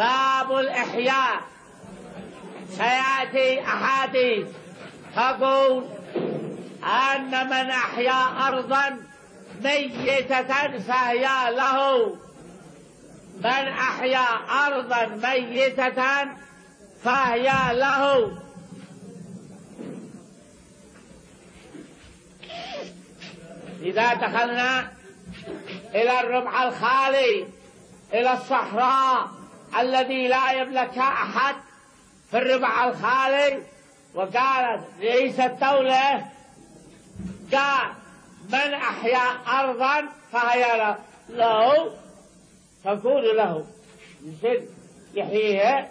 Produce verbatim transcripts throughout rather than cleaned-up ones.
باب الإحياء. سيأتي أحاديث تقول أن من أحيا أرضا ميتة فهي له، من أحيا أرضا ميتة فهي له. إذا دخلنا إلى الربع الخالي، إلى الصحراء الذي لا يملكها أحد في الربع الخالي، وقالت رئيس الدولة قال من أحيا أرضا فهي له، تقول له يصير يحييها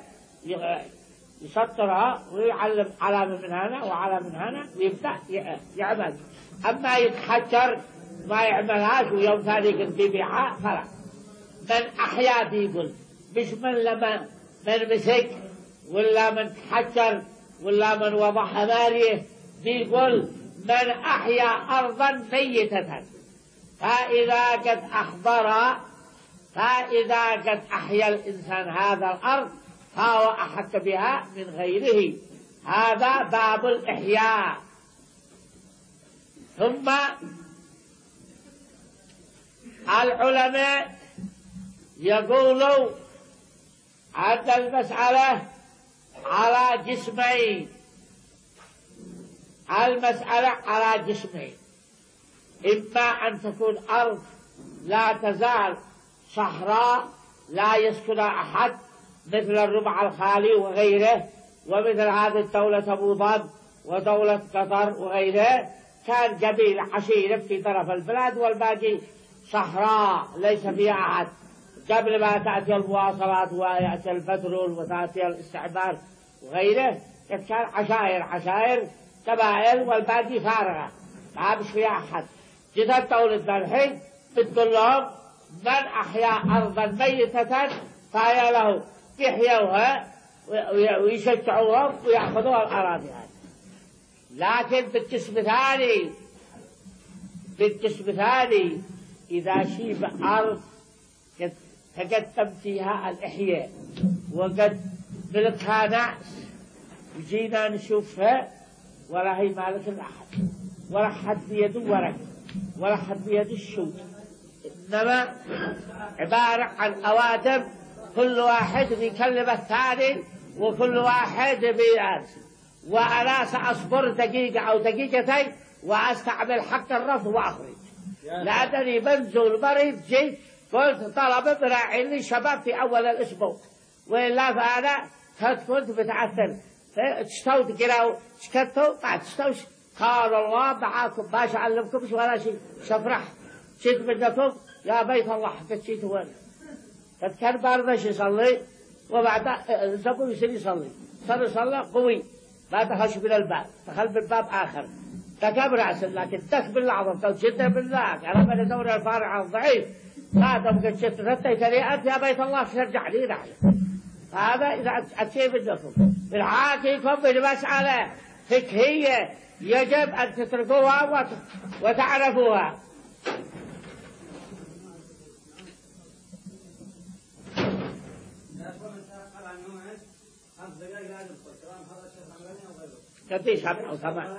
يسطرها ويعلم علامة من هنا وعلامة من هنا ويبدأ يعمل. أما يتحجر ما يعملهاش ويوم ثاني يقول بيبيعها فلا. من أحيا بيقول مش من لما من مسك ولا من تحجر ولا من وضع حماريه، بيقول من أحيا أرضا ميتة فإذا قد أحضر، فإذا قد أحيا الإنسان هذا الأرض فهو أحق بها من غيره. هذا باب الإحياء. ثم العلماء يقولوا عند المسألة على جسمين، المسألة على جسمين، إما أن تكون أرض لا تزال صحراء لا يسكن أحد مثل الربع الخالي وغيره، ومثل هذه الدولة أبو ظبي ودولة قطر وغيره، كان قبيلة عشيرة في طرف البلاد والباقي صحراء ليس فيها أحد، قبل ما تأتي المواصلات ويأتي البترول وتأتي الاستعمار وغيره، كان عشائر عشائر قبائل والباقي فارغة ما بش فيها أحد. جدت دولة الحين بتقول لهم من أحيا أرضا ميتة فهي له، يحيوها ويشجعوهم ويأخذوا الأراضي هذه. لكن بالقسم الثاني، بالقسم الثاني إذا شيب أرض قد تقدم فيها الإحياء وقد ملكها ناس وجينا نشوفها ولا هي مالك الأحد ولا حد بيده ورق ولا حد بيده الشوك، إنما عبارة عن أوادم كل واحد بيكلم الثاني وكل واحد بيأرسل، وأنا سأصبر دقيقة أو دقيقتين وأستعمل حق الرفض وأخرج، لأنني بنزل مريض جيت قلت طلب براعي لي شباب في أول الأسبوع، وإلا فأنا كنت بتعثر تشتوا تقرأوا شكرتوا ما تشتوش، قال الله معاكم باش أعلمكمش ولا شيء شفرح شيت منكم يا بيت الله حكت شيت وين. فكان باردش يصلي وبعد زبون يصير يصلي صار يصلي قوي ما دخلش من الباب، دخل من باب آخر تكبر عسل، لكن دك بالعظم تو جدا بالله أنا من دور الفارع الضعيف هذا ممكن شفت رتي تريئات يا بيت الله ترجع لي رحلة. هذا إذا أتشي بدكم بالعاكيكم بالمسألة فقهية يجب أن تتركوها وتعرفوها. كتيش هم أو ثمان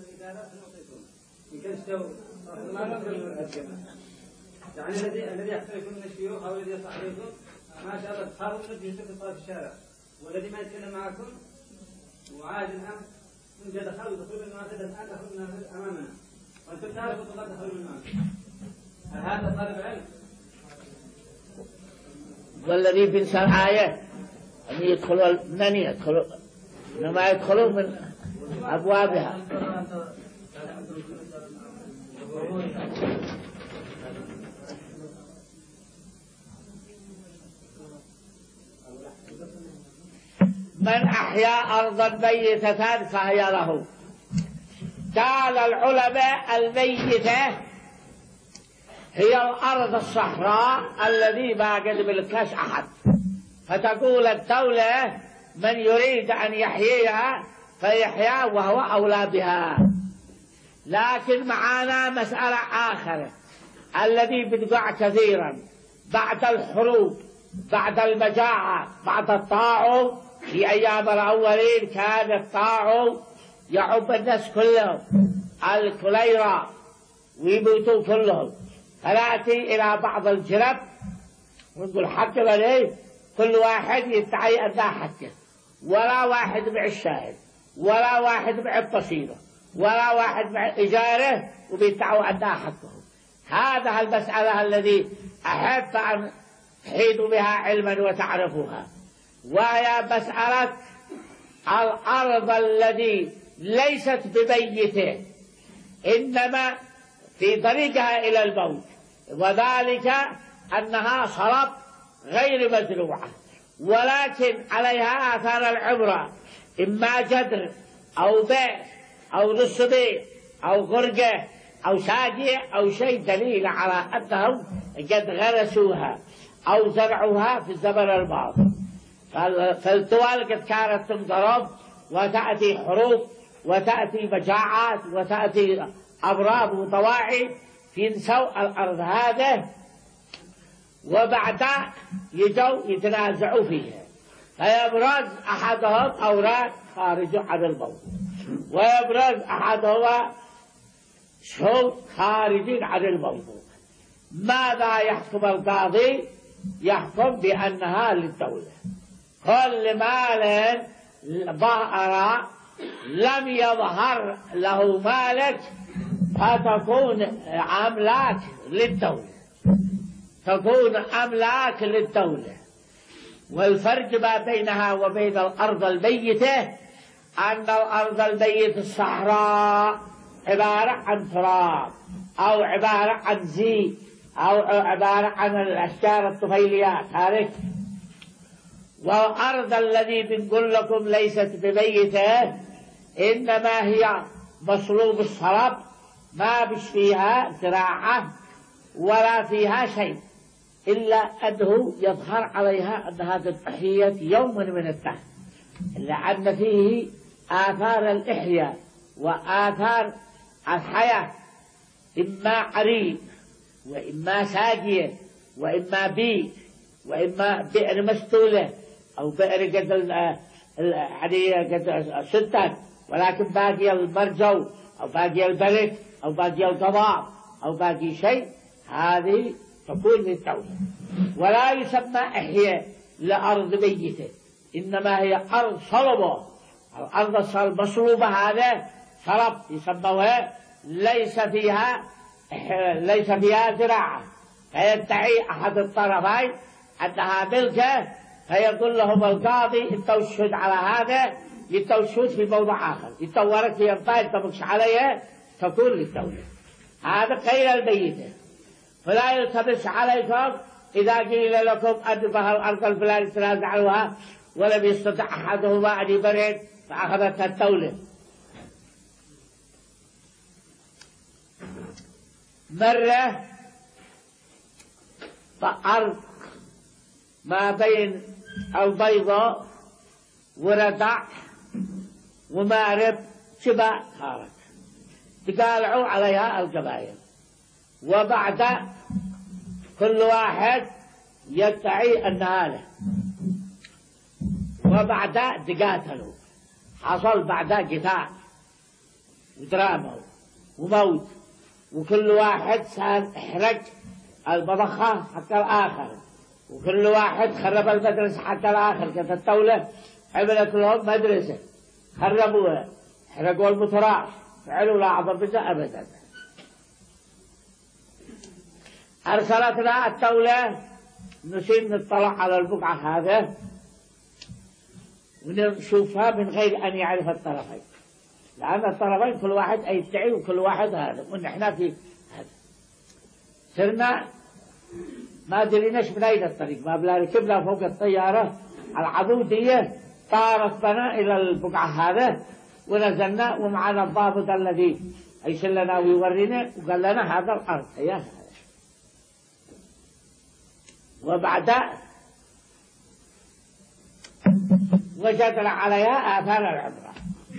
يعني الذي الذي يحترق من الشيوخ أو الذي يصح عليكم ما شاء الله تخافوا منه يشوف في الشارع، والذي ما يتكلم معكم وعاد الآن من جد دخلوا دخلوا المعتدى الآن دخلوا من أمامنا وأنتم تعرفوا طلاب دخلوا من أمامنا. هل هذا طالب علم؟ والذي بنسى الآية أن يدخلوا من يدخلوا إنما يدخلوا من أبوابها. من أحيا أرضا ميتة فهي له. قال العلماء الميتة هي الأرض الصحراء الذي ما قد ملكهاش أحد، فتقول الدولة من يريد أن يحييها فيحيا وهو أولى بها. لكن معنا مسألة آخرة الذي بتقع كثيرا بعد الحروب بعد المجاعة بعد الطاعون في أيام الأولين كان الطاعون يعب الناس كلهم الكوليرا ويموتوا كلهم، فنأتي إلى بعض الجرب ونقول حق عليه، كل واحد يدعي أنه حقه، ولا واحد مع الشاهد ولا واحد مع البصيرة ولا واحد مع إجاره وبيدعوا أنه حقه. هذا المسألة الذي أحب أن تحيطوا بها علما وتعرفوها، وهي مسألة الأرض الذي ليست بميته إنما في طريقها إلى الموت، وذلك أنها صلب غير مزروعة ولكن عليها آثار العبرة، إما جدر أو بئر أو نص بئر أو غرقة أو ساقية أو شيء دليل على أنهم قد غرسوها أو زرعوها في الزمن الماضي. فالدول قد كانت تنضرب وتأتي حروب وتأتي مجاعات وتأتي أمراض وطواعي ينسوا الأرض هذا، وبعد يجوا يتنازعوا فيها، فيبرز أحدهم أوراق خارج عن الموضوع ويبرز أحدهما شهود خارج عن الموضوع. ماذا يحكم القاضي؟ يحكم بأنها للدولة. كل مال ظهر لم يظهر له مالك فتكون أملاك للدولة، تكون أملاك للدولة. والفرق ما بينها وبين الأرض الميتة أن الأرض الميتة الصحراء عبارة عن تراب أو عبارة عن زيت أو عبارة عن الأشجار الطفيليات هذه، والأرض الذي بنقول لكم ليست بميتة إنما هي مصلوب الصلب، ما بش فيها زراعة ولا فيها شيء إلا أنه يظهر عليها أنها قد أحيت يوما من الدهر، لأن فيه آثار الإحياء وآثار الحياة، إما عريق وإما ساقية وإما بيت وإما بئر مستولة أو بئر قد يعني قد سدت ولكن باقي المرجو أو باقي البرك أو باقي القضاء أو باقي شيء، هذه تكون للدولة. ولا يسمى إحياء لأرض ميتة، إنما هي أرض صلبة. الأرض المصلوبة هذا صلب يسموها، ليس فيها ليس فيها زراعة، فيدعي أحد الطرفين أنها ملكه، فيقول لهم القاضي انتوا الشهود على هذا، انتوا الشهود في موضع آخر، انتوا ورك في أرضاء تبكش عليها تكون للدولة. هذا غير الميتة. فلا يلتبس عليكم إذا قيل لكم أدبها الأرض الفلانية تنازعوها ولم يستطع أحدهما أن يبرد فأخذتها الدولة. مرة فأرض ما بين البيضاء وردع ومارب شبه خارج تقالعوا عليها القبائل، وبعد كل واحد يدعي أنها له، وبعد تقاتلوا، حصل بعد قتال ودراما وموت، وكل واحد صار احرج المضخة حتى الآخر، وكل واحد خرب المدرسة حتى الآخر. كانت الدولة عملت لهم مدرسة خربوها، حرقوا المتراش، فعلوا لا أعظم بها أبدا. أرسلتنا الدولة نسيب نطلع على البقعة هذا ونشوفها من غير أن يعرف الطرفين، لأن الطرفين كل واحد يدعي وكل واحد هذا، ونحن في هذا صرنا ما دريناش من أين الطريق، ما بلا ركبنا فوق الطيارة العبودية طارت بنا إلى البقعة هذا ونزلنا، ومعنا الضابط الذي يسلنا ويورينا وقال لنا هذا الأرض هي هذا. وبعد وجدنا عليها آثار العبرة،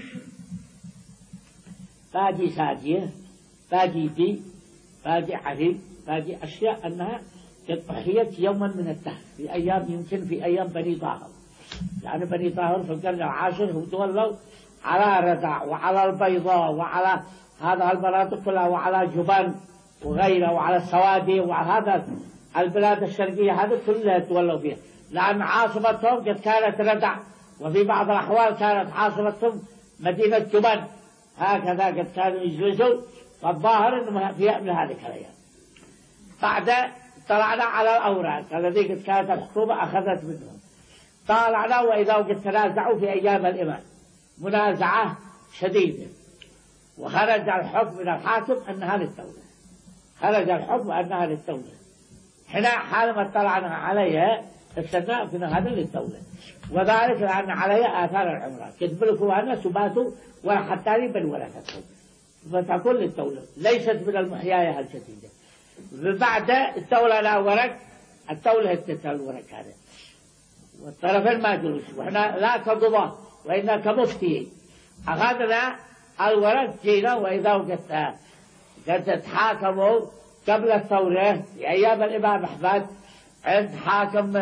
باقي ساجية باقي بي باقي عريب باقي أشياء أنها قد أحيت يوما من الدهر في أيام يمكن في أيام بني طاهر، يعني بني طاهر في القرن العاشر هم تولوا على ردع وعلى البيضاء وعلى هذا المناطق كلها وعلى جبن وغيره وعلى السوادي وعلى هذا البلاد الشرقية هذه كلها تولوا فيها، لأن عاصمتهم قد كانت ردع، وفي بعض الأحوال كانت عاصمتهم مدينة جبن، هكذا قد كانوا يجلسوا، فالظاهر أنهم في من هذه الأيام. بعد طلعنا على الأوراق الذي قد كانت الحكومة أخذت منهم، طالعنا وإذا قد تنازعوا في أيام الإمام منازعة شديدة، وخرج الحكم من الحاكم أنها للدولة، خرج الحكم أنها للدولة. هنا حالما طلعنا عليها استثناء في هذا للدولة، وذلك لأن عليها آثار العمران قد ملكوا أنا سباتوا ولا حتى لي بل ولا تكون، فتكون للدولة ليست من المحياية الجديدة. بعد الدولة لا ورق، الدولة هتتها الورق هذا، والطرفين ما جلوس، وإحنا لا كقضاة وإنا كمفتي أخذنا الورق جينا، وإذا قد قد تحاكموا قبل الثورة في أيام الإمام أحمد عند حاكم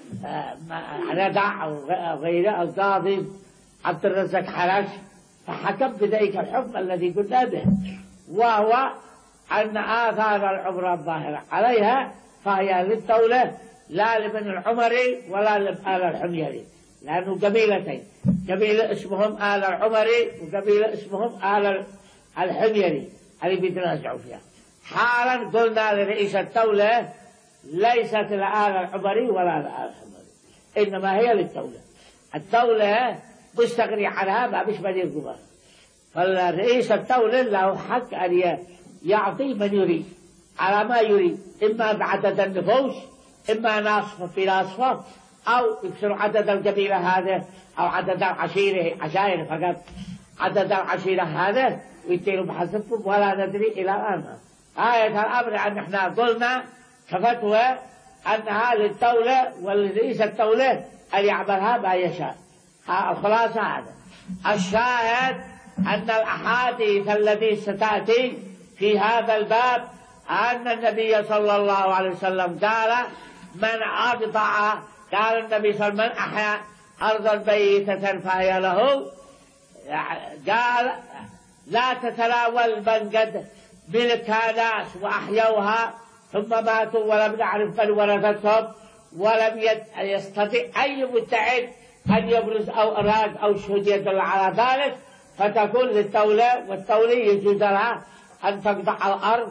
ردع أو غيره القاضي عبد الرزاق حرش، فحكم بذلك الحكم الذي قلنا به، وهو أن آثار العمرة الظاهرة عليها فهي للدولة لا لابن العمري ولا لآل الحميري، لأنه قبيلتين، قبيلة اسمهم آل العمري وقبيلة اسمهم آل الحميري اللي بيتنازعوا فيها. حالا قلنا لرئيس الدولة ليست لآل العمري ولا لآل الحميري، إنما هي للدولة، الدولة مستغني عنها ما بش مدير قبار، فالرئيس الدولة له حق أن يعطي من يريد على ما يريد، إما بعدد النفوس، إما ناصفة في ناصفة، أو يكسر عدد القبيلة هذا أو عدد العشيرة عشائر فقط، عدد العشيرة هذا ويتيروا بحسبهم ولا ندري إلى الآن. آية الأمر أن احنا قلنا كفتوى أنها للدولة ولرئيس الدولة أن يعملها ما يشاء. الخلاصة هذا. الشاهد أن الأحاديث التي ستأتي في هذا الباب أن النبي صلى الله عليه وسلم قال من أقطع، قال النبي صلى الله عليه وسلم من أحيا أرضا ميتة فهي له، قال لا تتناول من قد ملكها ناس وأحيوها ثم ماتوا ولم نعرف من ورثتهم ولم يستطيع أي مدعي أن يبرز أو أراد أو شهود يدل على ذلك، فتكون للدولة، والدولة يجوز لها أن تقطع الأرض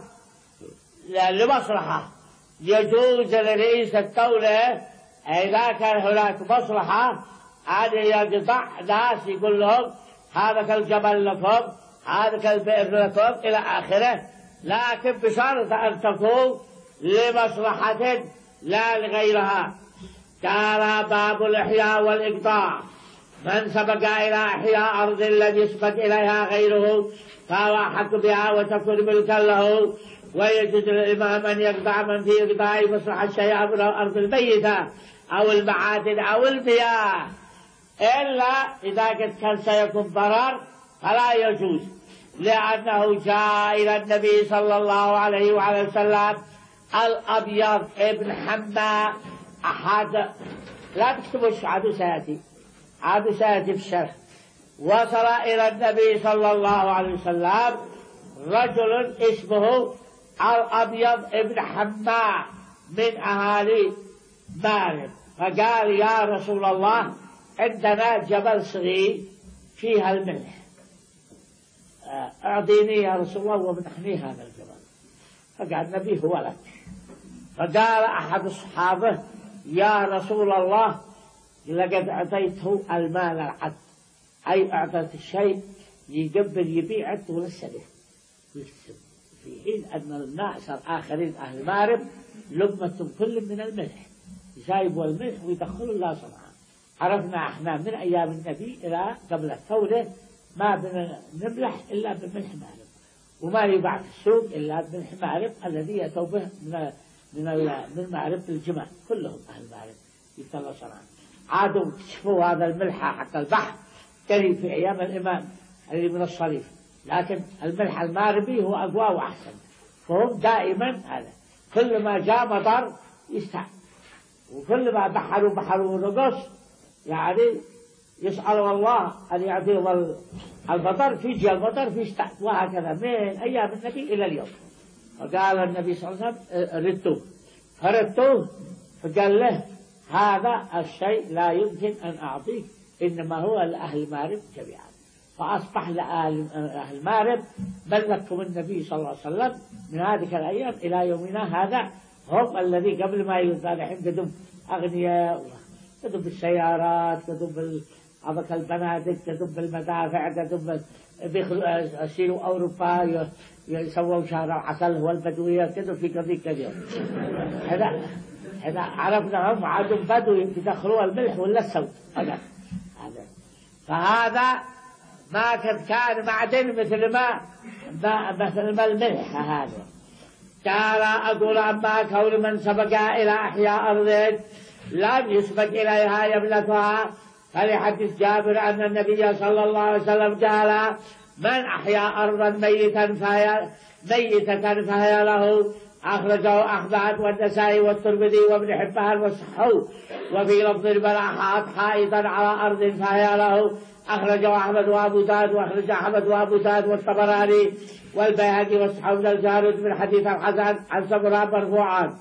لمصلحة. يجوز لرئيس الدولة إذا كان هناك مصلحة أن يقطع ناس يقول لهم هذا الجبل لكم، هذا البئر لكم إلى آخره، لكن بشرط أن تكون لمصلحة لا لغيرها. قال باب الإحياء والإقطاع، من سبق إلى إحياء أرض لم يسبق إليها غيره فهو أحق بها وتكون ملكا له، ويجوز للإمام أن يقطع من في إقطاع مصلحة الشيء من الأرض الميتة أو المعادن أو المياه، إلا إذا قد كان سيكون ضرر فلا يجوز، لأنه جاء إلى النبي صلى الله عليه وعلى وسلم الأبيض ابن حماء أحد، لا تكتبوش عدو سيأتي، عدو سيأتي في الشرح، وصل إلى النبي صلى الله عليه وسلم رجل اسمه الأبيض ابن حماء من أهالي مارب، فقال يا رسول الله عندنا جبل صغير فيها الملح، أعطيني يا رسول الله ومنحني هذا الجبل. فقال النبي هو لك. فقال أحد الصحابة يا رسول الله لقد أعطيته المال العد، أي أعطيت الشيء يقبل يبيع عده للسنة، في حين أن الناس الآخرين أهل مارب لقمة كل من الملح، يجايبوا الملح ويدخلوا الله صنعا. عرفنا احنا من أيام النبي إلى قبل الثورة ما بنملح إلا بملح مارب، وما يباع في السوق إلا بملح مارب الذي يأتوا به من من من مارب الجمال، كلهم أهل مارب يطلعوا صنعا. عادوا اكتشفوا هذا الملح حق البحر كريم في أيام الإمام اللي من الصريف، لكن الملح الماربي هو أقوى وأحسن، فهم دائما هذا كل ما جاء مطر يستعد، وكل ما بحروا بحروا ونقص يعني يسأل الله أن يعطيه الفطر، في جي المطر في استعد، وهكذا من أيام النبي إلى اليوم. فقال النبي صلى الله عليه وسلم ردوه، فردوه، فقال له هذا الشيء لا يمكن أن أعطيك، إنما هو لأهل مارب جميعا. فأصبح لأهل مارب ملكهم النبي صلى الله عليه وسلم من هذه الأيام إلى يومنا هذا، هم الذي قبل ما يقال الحين قدم أغنياء، قدم بالسيارات، قدم بالعبك البنادق، قدم بالمدافع، قدم بيصيروا أوروبا يسووا شهر العسل والبدوية كده في قضية كثير. هذا هذا عرفنا هم عادوا بدو يدخلوا الملح ولا السود. هذا هذا فهذا ما كان معدن مثل ما مثل ما الملح هذا. قال أقول أما كون من سبق إلى أحياء أرض لم يسبق إليها يملكها، فلحديث جابر أن النبي صلى الله عليه وسلم قال من أحيا أرضا ميتا فهي ميتة فهي له، أخرجه أحمد والنسائي والترمذي وابن حبان والصحيح. وفي لفظ الملاحات حائطا على أرض فهي له، أخرجه أحمد وأبو داود، وأخرج أحمد وأبو داود والطبراني والبيهقي والصحيح من الجارود من حديث الحسن عن سمرة مرفوعا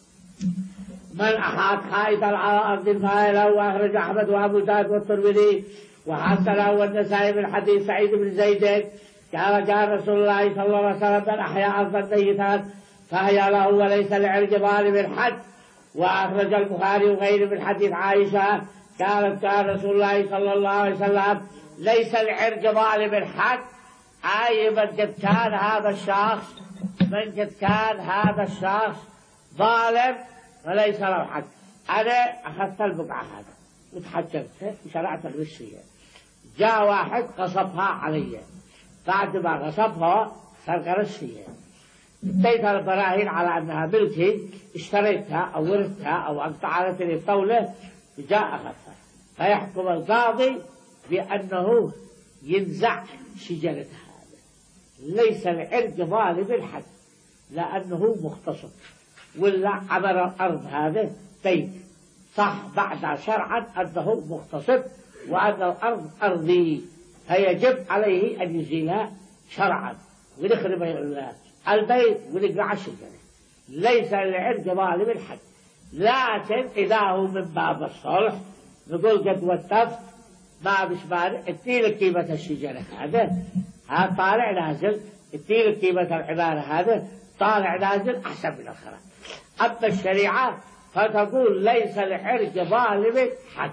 من أحاط حائطا على أرض فهي له، وأخرج أحمد وأبو داود والترمذي وحسنه والنسائي من حديث سعيد بن زيد قال قال رسول الله صلى الله عليه وسلم من أحيا أرضا ميتا فهي له وليس لعرج ظالم حد. وأخرج البخاري وغيره من حديث عائشة قالت قال رسول الله صلى الله عليه وسلم ليس لعرج ظالم حد، أي من قد كان هذا الشخص من قد كان هذا الشخص ظالم فليس له حد. أنا أخذت البقعة هذا وتحجبت وشرعت الرشية، جاء واحد غصبها علي، بعد ما غصبها سرق رشية، اديت البراهين على أنها ملكي، اشتريتها أو ورثتها أو أقطعت لي الطولة، جاء أخذها، فيحكم القاضي بأنه ينزع شجرة هذا، ليس العرق ظالم الحد لأنه مختصر، ولا عبر الأرض هذا بيت صح بعد شرعا أنه مختصر وأن الأرض أرضي، فيجب عليه أن يزيلها شرعا ويخرب البيت ويقلع الشجرة، ليس العرق ظالم الحد. لكن إذا هو من باب الصلح نقول قد وتفت ما بشبار اديلك قيمة الشجرة هذا، هذا طالع نازل، اديلك قيمة العبارة هذا طالع نازل أحسن من الخراب. أما الشريعة فتقول ليس العرق ظالم حد.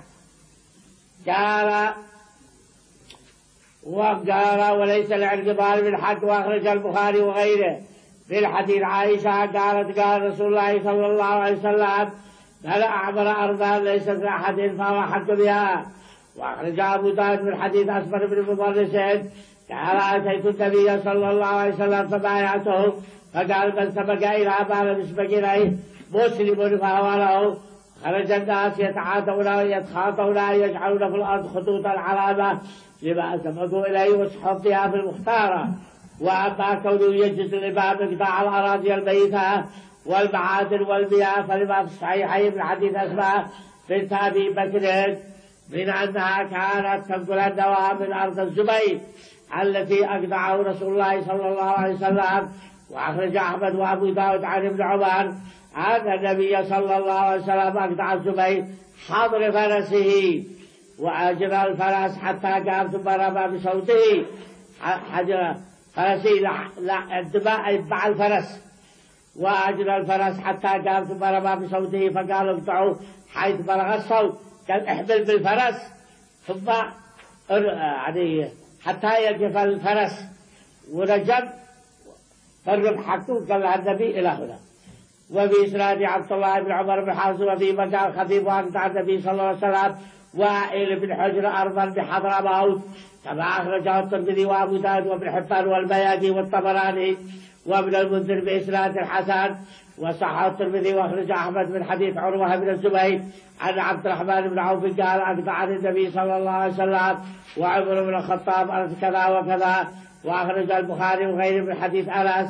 قال وقال وليس العرق ظالم حد. وأخرج البخاري وغيره في حديث عائشة قالت قال رسول الله صلى الله عليه وسلم من أعمر أرضا ليست لأحد فهو حق بها. وأخرج أبو داود من حديث أسمر بن مضرس قال أتيت النبي صلى الله عليه وسلم فبايعته فقال من سبق إلى ما لم يسبق إليه مسلم فهو له. خرج الناس يتعاطون ويتخاطون يجعلون في الأرض خطوطا علامة لما سبقوا إليه وصحبها في المختارة. وأما كونه يجلس الإمام بقطاع الأراضي الميتة والمعادن والمياه فلما في الصحيحين من حديث أسماء بنت أبي بكر من أنها كانت تنقل النوى من أرض الزبير التي أقطعه رسول الله صلى الله عليه وسلم. وأخرج أحمد وأبو داود عن ابن عمر أن النبي صلى الله عليه وسلم أقطع الزبير حضر فرسه وأجرى الفرس حتى قام ثم رمى بصوته حجر فرسي الدماء يتبع الفرس وأجرى الفرس حتى قام ثم رمى بصوته فقالوا اقطعوا حيث بلغ الصوت قال احمل بالفرس ثم يعني حتى يقف الفرس ورجب فالرمح حقه قال النبي إلى هنا. وفي إسناد عبد الله بن عمر بن حفص وفي مكان خطيب وأقطع النبي صلى الله عليه وسلم وائل بن حجر أرضا بحضرموت كما أخرجه الترمذي وأبو داود وابن حبان والبيهقي والطبراني وابن المنذر بإسناد الحسن. وصحح الترمذي وأخرج أحمد من حديث عروة بن الزبير عن عبد الرحمن بن عوف قال أقطع عن النبي صلى الله عليه وسلم وعمر بن الخطاب أرض كذا وكذا. وأخرج البخاري وغيره من حديث أنس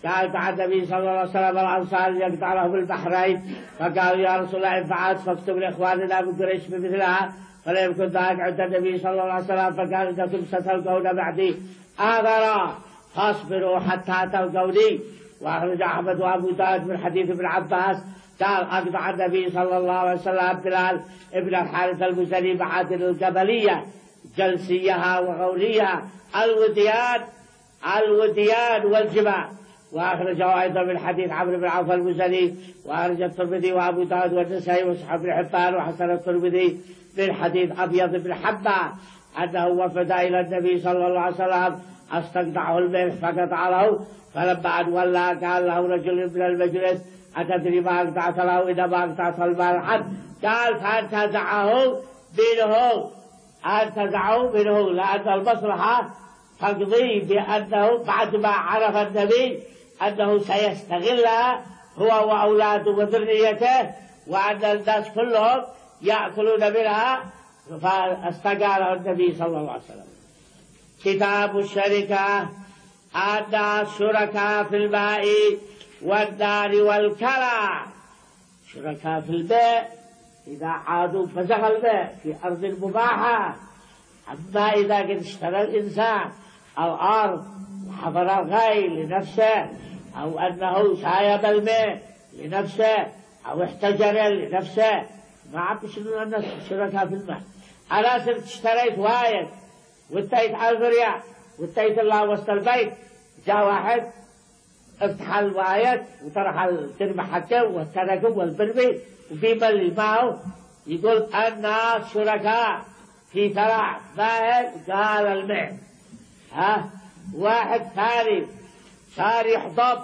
قال بعد النبي صلى الله عليه وسلم الأنصار يقطع له بالبحرين، فقالوا يا رسول الله إن فعلت فاكتب لإخواننا من قريش بمثلها، فلم يكن ذلك عند النبي صلى الله عليه وسلم، فقال إنكم ستلقون بعدي آذرا فاصبروا حتى تلقوني. وأخرج أحمد وأبو داود من حديث ابن عباس قال أقطع النبي صلى الله عليه وسلم بلال ابن الحارث المزني معادن الجبلية جلسيها وغوليها الوديان الوديان والجبال. وأخرجه أيضا من حديث عمرو بن عوف المزني، وأخرج الترمذي وأبو داود والنسائي وصححه ابن حبان وحسن الترمذي من حديث أبيض بن حبان أنه وفد إلى النبي صلى الله عليه وسلم استقطعه الملح فقطع له، فلما أن ولى قال له رجل من المجلس أتدري ما أقطعت له؟ إذا ما أقطعت الملح قال فانتزعه منه انتزعه منه لأن المصلحة تقضي بأنه بعد ما عرف النبي أنه سيستغلها هو وأولاده وذريته وأن الناس كلهم يأكلون منها، فاستقاله النبي صلى الله عليه وسلم. كتاب الشركة أن الشركاء في الماء والنار والكلى. شركاء في الماء إذا عادوا فزغ الماء في أرض مباحة، أما إذا قد اشترى الإنسان الأرض وحفر الغيل لنفسه أو أنه سايب الماء لنفسه أو احتجر لنفسه، ما عم يشترون الناس شركاء في الماء. أنا صرت اشتريت وايد واتيت على الفريع واتيت الله وسط البيت، جاء واحد افتح الوايد وطرح الترمى حقه والترقب والبربي وبيبلي معه يقول الناس شركاء في ترع ماء قال الماء. ها واحد ثاني صار يحضب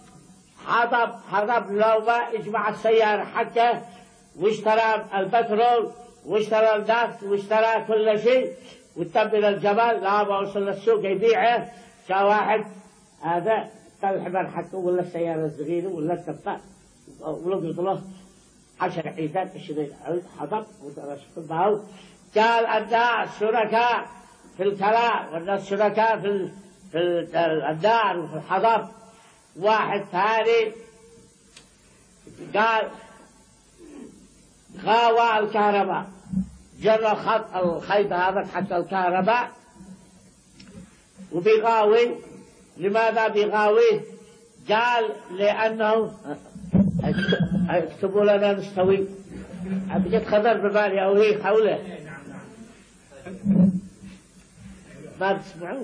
حضب حضب لو ما اجمع السيارة حقه واشترى البترول واشترى النفط واشترى كل شيء وتبل الجبل لا ما وصل للسوق يبيعه. جاء واحد هذا الحمار حقه ولا السيارة الصغيرة ولا التفاح ولقيت له عشر عيدات عشرين حضب ودرس معه. قال الناس شركاء في الكلاء والناس شركاء في في الدار وفي الحضب. واحد ثاني قال غاوى الكهرباء، جرى الخط الخيط هذا حتى الكهرباء وبيغاوي. لماذا بيغاويه؟ قال لأنه اكتبوا لنا نستوي بجد خضر ببالي أو هي حوله ما بتسمعوش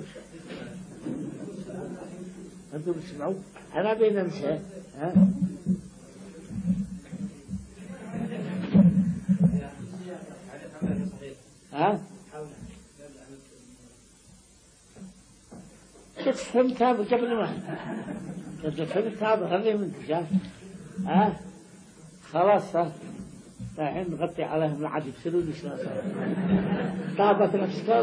أنتم بتسمعوا أنا بين ننسى. ها ها كنت فهمت هذا قبل ما كنت فهمت هذا خليه من تجاه. ها خلاص الحين نغطي عليهم العاد يبصرون شلون طابت نفسكم.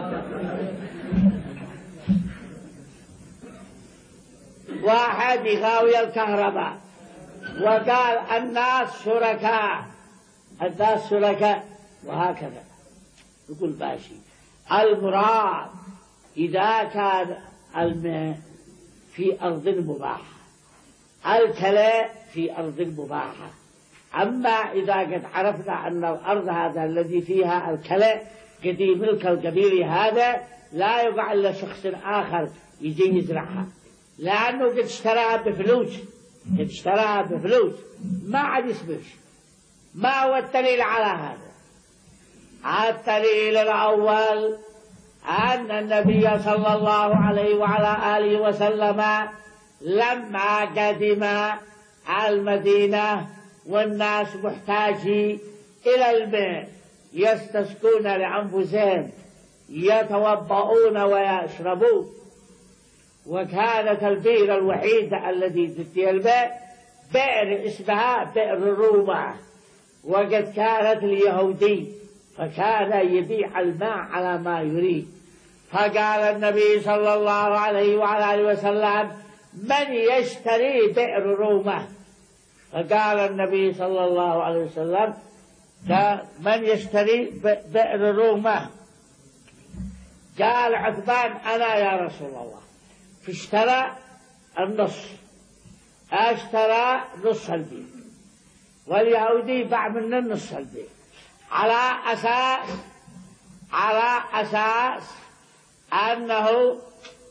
واحد يغاوي الكهرباء وقال الناس شركاء الناس شركاء وهكذا. يقول باشي المراد إذا كان الماء في أرض مباحة الكلاء في أرض مباحة. أما إذا قد عرفنا أن الأرض هذا الذي فيها الكلاء قد ملك القبيل هذا لا يقع إلا شخص آخر يجي يزرعها، لأنه قد اشتراها بفلوس قد اشتراها بفلوس ما عاد يسمش. ما هو الدليل على هذا؟ الدليل الأول أن النبي صلى الله عليه وعلى آله وسلم لما قدم المدينة والناس محتاجين إلى الماء يستسقون لأنفسهم يتوضؤون ويشربون، وكانت البئر الوحيدة التي تأتي الماء بئر اسمها بئر الرومة، وقد كانت اليهودي فكان يبيع الماء على ما يريد. فقال النبي صلى الله عليه وعلى آله وسلم من يشتري بئر رومة؟ فقال النبي صلى الله عليه وسلم من يشتري بئر رومة؟ قال عثمان أنا يا رسول الله. فاشترى النص، اشترى نص البيت، واليهودي باع منه نص البيت على أساس على أساس أنه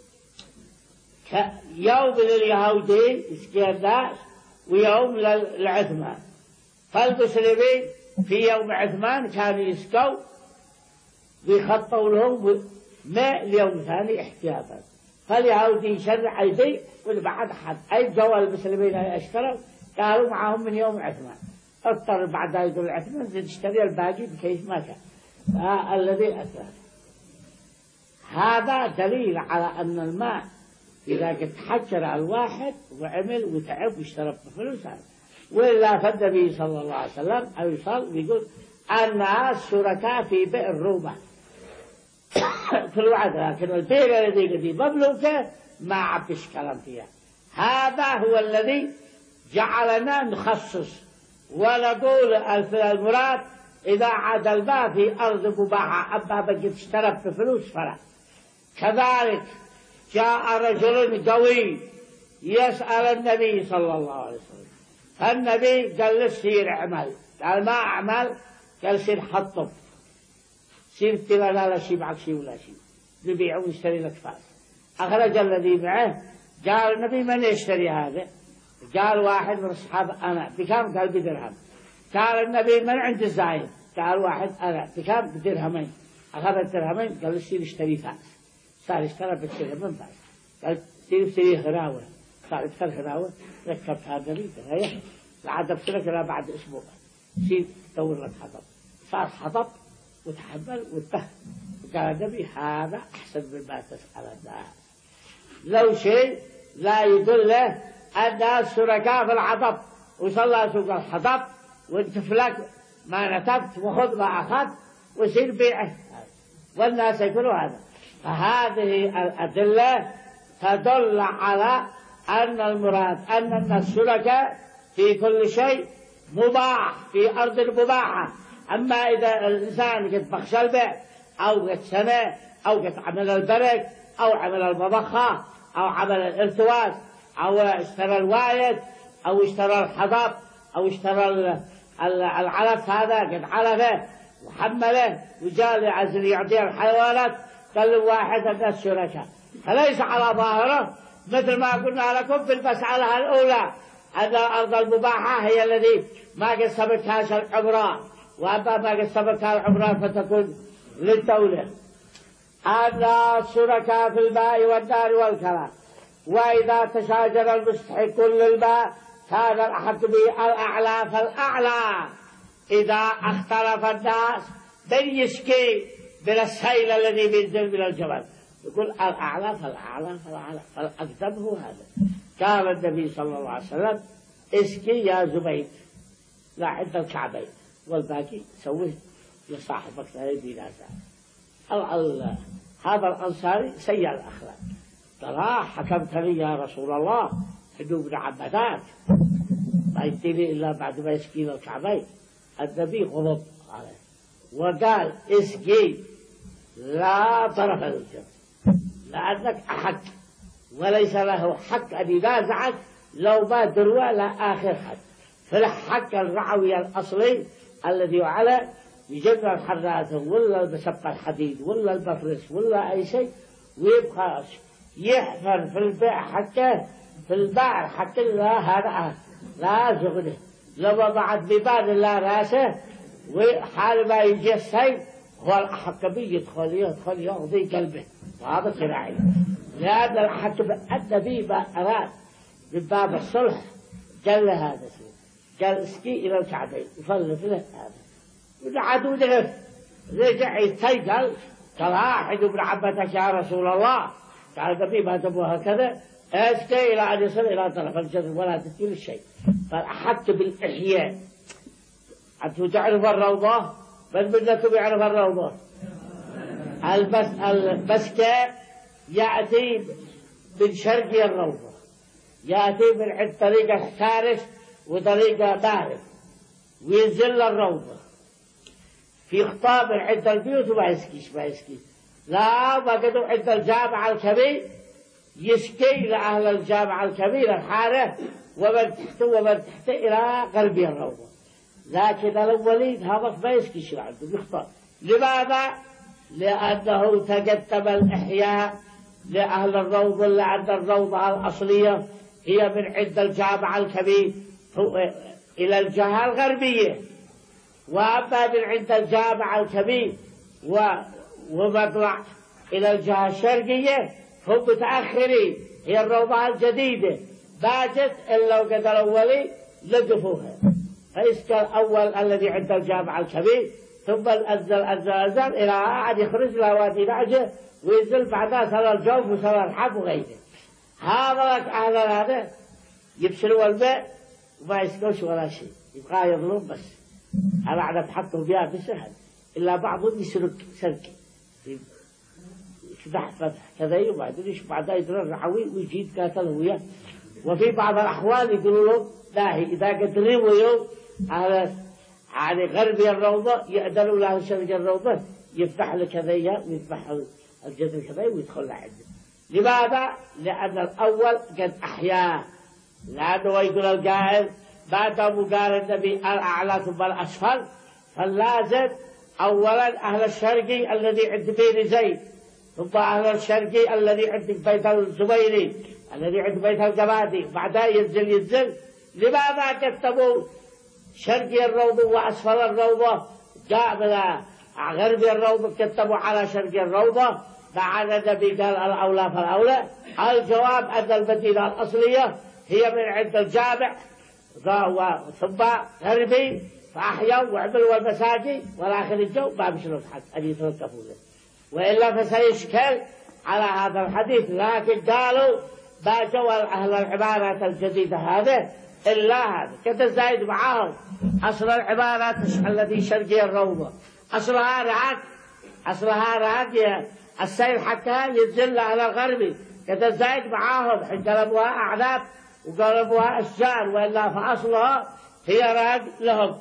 يوم لليهودي يسقي الناس ويوم للعثمان، فالمسلمين في يوم عثمان كانوا يسقوا ويخطوا لهم ماء اليوم ثاني احتياطا، فاليهودي يشرع يبيع والبعد حد أي جو المسلمين اشتروا قالوا معهم من يوم عثمان، اضطر بعد يقول عثمان زي تشتري الباقي بكيف ما كان آه الذي أثر. هذا دليل على أن الماء إذا قد حجر الواحد وعمل وتعب واشترى بفلوس هذا، وإلا فالنبي صلى الله عليه وسلم أوصل ويقول الناس شركاء في بئر الروبة في الوعد، لكن البئر الذي قد مملوكه ما عبش كلام فيها. هذا هو الذي جعلنا نخصص ونقول المراد إذا عاد الماء في أرض مباحة أما بقي تشترى بفلوس فلا. كذلك جاء رجل قوي يسأل النبي صلى الله عليه وسلم، فالنبي قال له سير اعمل، قال ما أعمل، قال سير حطب، سير تلا لا شيء معك شيء ولا شيء، نبيع ونشتري لك فاس. أخرج الذي معه، قال النبي من يشتري هذا؟ قال واحد من أصحاب أنا، بكم؟ قال بدرهم. قال النبي من عند الزايد؟ قال واحد أنا، بكم؟ بدرهمين. أخذ الدرهمين قال سير اشتري فاس، صار اشترى بالدرهم فاس، قال سير اشتري خراوة، صار اشتري خراوة، ركب هذا النبي تريح لعد بسرك لا بعد أسبوع، سير دور لك حطب، صار حطب وتحمل وانتهى. قال النبي هذا أحسن مما تسأل الناس. لو شيء لا يدل له الناس شركاء في الحطب، وصلى سوق الحطب وانت فلك ما نتبت وخذ ما أخذ وسير بيعه، والناس يقولوا هذا. فهذه الأدلة تدل على أن المراد أن الناس شركاء في كل شيء مباح في أرض مباحة. أما إذا الإنسان قد بخش البيع أو قد سنة أو قد عمل البرك أو عمل المضخة أو عمل الارتواز أو اشترى الوايد أو اشترى الحضب أو اشترى العلف، هذا قد علفه وحمله وجاء لعزل يعطيه الحيوانات، قال له واحد الناس شركاء، فليس على ظاهره مثل ما قلنا لكم في المسألة الأولى أن الأرض المباحة هي الذي ما قد سبكها العمران، وأما ما قد سبكها العمران فتكون للدولة. الناس شركاء في الماء والنار والكلام، وإذا تشاجر المستحق للماء كان الأحق به الأعلى فالأعلى. إذا اختلف الناس من يشكي من السيل الذي بينزل من الجبل يقول الأعلى فالأعلى فالأعلى، فالأقدم هو هذا. قال النبي صلى الله عليه وسلم اسكي يا زبيد لا عند الكعبين والباقي سويه لصاحبك لا يدي لا زال. هذا الأنصاري سيء الأخلاق، قال حكمت لي يا رسول الله حدو ابن عبدات ما يديني إلا بعد ما يسكي للكعبين. النبي غضب عليه وقال اسكي لا طرف الجبل، لأنك أحق وليس له حق أن ينازعك لو ما دروا لا آخر حد. فالحق الرعوي الأصلي الذي على يجمع الحرات ولا المسبة الحديد ولا المفرس ولا أي شيء، ويبقى يحفر في البيع حقه في البيع حق الله هذا لا زغنه لما بعد ببال الله راسه، وحال ما يجي السيد هو الأحق به يدخل يدخل يغضي قلبه، وهذا كراعي. لأن الحق النبي ما أراد من باب الصلح قال له هذا قال اسكي إلى الكعبين يفلت له هذا، ودعته دهف رجع يتيقل قال أحد ابن عبتك يا رسول الله. قال النبي ما تبوها هكذا اسكي إلى أن يصل إلى طرف الجبل ولا تسكي الشيء. فأحدت بالإحياء. أنتم تعرف الروضة؟ من منكم يعرف الروضة؟ البس البسكة يأتي من شرق الروضة، يأتي من عند طريقة حارس وطريقة بارد وينزل الروضة في خطاب عند البيوت وما يسكيش ما يسكي. لا وقدوا عند الجامع الكبير يسقي لأهل الجامعة الكبيرة الحارة ومن تحته ومن تحته إلى غربي الروضة، لكن الأولين هذا ما يسقي شيء عنده يخطأ. لماذا؟ لأنه تقدم الإحياء لأهل الروضة، لأن الروضة الأصلية هي من عند الجامعة الكبير إلى الجهة الغربية، وأما من عند الجامعة الكبير ومطلع إلى الجهة الشرقية هم متأخرين، هي الروضة الجديدة باجت إلا وقد الأولي لقفوها، فيسكى الأول الذي عند الجامعة الكبير ثم الأنزل أنزل أنزل إلى عاد يخرج إلى وادي نعجة وينزل بعدها سنة الجوف وسنة الحب وغيره. هذا لك أهل هذا يبشروا الماء وما يسكوش ولا شيء، يبقى يظلم بس. أنا أعرف بحطه بها بسهل، إلا بعضهم يسرق سرق يفتح فتح كذا وبعدين يشوف بعدها يدرر الرعوي ويجي يتقاتل وياه. وفي بعض الأحوال يقولوا له لا إذا قدروا يوم على يعني غربي الروضة يأذنوا له شرق الروضة يفتح له كذا ويفتح الجدر كذا ويدخل عنده. لماذا؟ لأن الأول قد أحياه، لأنه يقول القائل بعد قال النبي الأعلى ثم الأسفل، فلازم أولا أهل الشرقي الذي عند بين زيد، ثم أهل الشرقي الذي عند بيت الزبيري الذي عند بيت الجبادي، بعدها ينزل ينزل. لماذا كتبوا شرقي الروضة وأسفل الروضة؟ جاء من غربي الروضة كتبوا على شرقي الروضة، بعد النبي قال الأولى فالأولى. الجواب أن المدينة الأصلية هي من عند الجامع ثم غربي فأحيوا وعملوا المساجد والآخر الجو ما بشروا حد أن يتوقفوا له، وإلا فسيشكل على هذا الحديث. لكن قالوا ما جوا أهل العبارات الجديدة هذا إلا هذا كذا زايد معاهم. أصل العبارات الذي شرقي الروضة أصلها رعد، أصلها رعد السيل حتى ينزل على الغربي، كذا زايد معاهم حين قلبوها أعناب وقلبوها أشجار، وإلا فأصلها هي رعد لهم.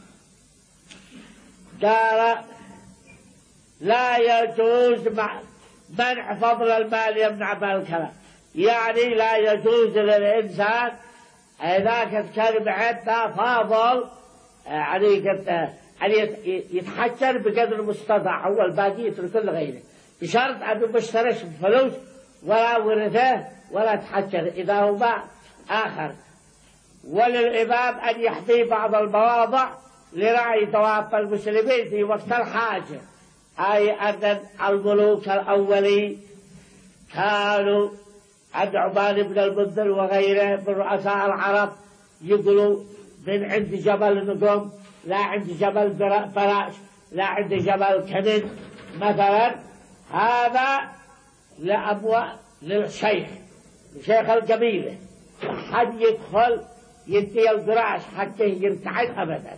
قال لا يجوز منع فضل المال يمنع بالكلام، يعني لا يجوز للإنسان إذا كان بعدنا فاضل يعني يتحجر بقدر المستطاع، هو الباقي يترك لغيره بشرط أنه ما اشترش بفلوس ولا ورثه ولا تحجر إذا هو باع آخر. وللإمام أن يحمي بعض المواضع لرعي طواف المسلمين في وقت الحاجة، أي أن الملوك الأولين كانوا عند عباد بن المنذر وغيره من رؤساء العرب يقولوا من عند جبل نقم لا عند جبل فراش لا عند جبل كنن مثلا، هذا لأبواب للشيخ شيخ القبيلة، حد يدخل يدي القراش حتى يرتعد أبدا.